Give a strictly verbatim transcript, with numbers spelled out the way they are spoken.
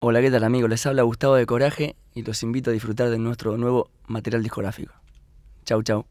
Hola, ¿qué tal amigos? Les habla Gustavo de Coraje y los invito a disfrutar de nuestro nuevo material discográfico. Chau, chau.